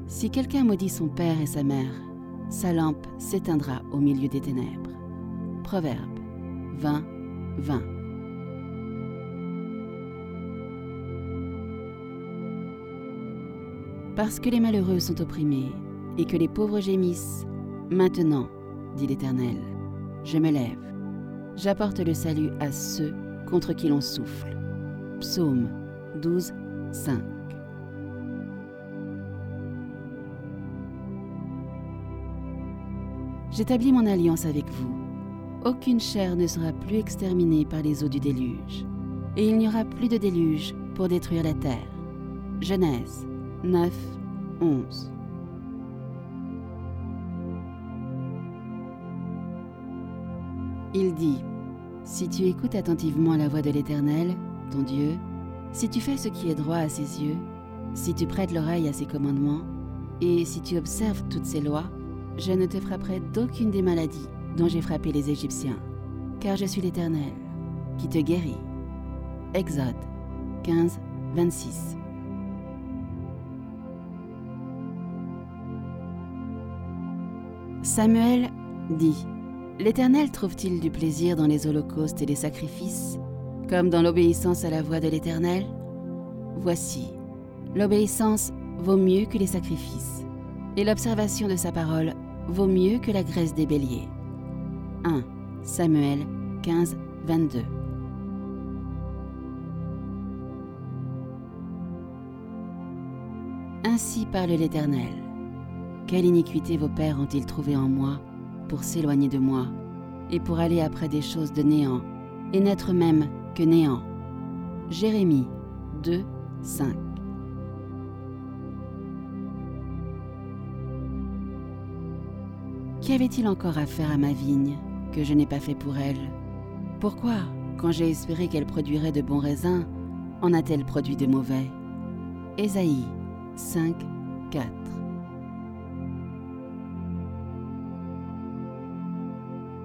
Si quelqu'un maudit son père et sa mère, sa lampe s'éteindra au milieu des ténèbres. Proverbe 20, 20. Parce que les malheureux sont opprimés et que les pauvres gémissent, maintenant, dit l'Éternel, je me lève. J'apporte le salut à ceux contre qui l'on souffle. Psaume 12, 5. J'établis mon alliance avec vous. Aucune chair ne sera plus exterminée par les eaux du déluge, et il n'y aura plus de déluge pour détruire la terre. Genèse 9, 11. Il dit, si tu écoutes attentivement la voix de l'Éternel, ton Dieu, si tu fais ce qui est droit à ses yeux, si tu prêtes l'oreille à ses commandements, et si tu observes toutes ses lois, je ne te frapperai d'aucune des maladies dont j'ai frappé les Égyptiens, car je suis l'Éternel, qui te guérit. Exode 15, 26. Samuel dit, l'Éternel trouve-t-il du plaisir dans les holocaustes et les sacrifices, comme dans l'obéissance à la voix de l'Éternel? Voici, l'obéissance vaut mieux que les sacrifices, et l'observation de sa parole vaut mieux que la graisse des béliers. 1 Samuel 15, 22. Ainsi parle l'Éternel. Quelle iniquité vos pères ont-ils trouvé en moi pour s'éloigner de moi et pour aller après des choses de néant et n'être même que néant. Jérémie 2, 5. Qu'avait-il encore à faire à ma vigne que je n'ai pas fait pour elle? Pourquoi, quand j'ai espéré qu'elle produirait de bons raisins, en a-t-elle produit de mauvais? Ésaïe 5, 4.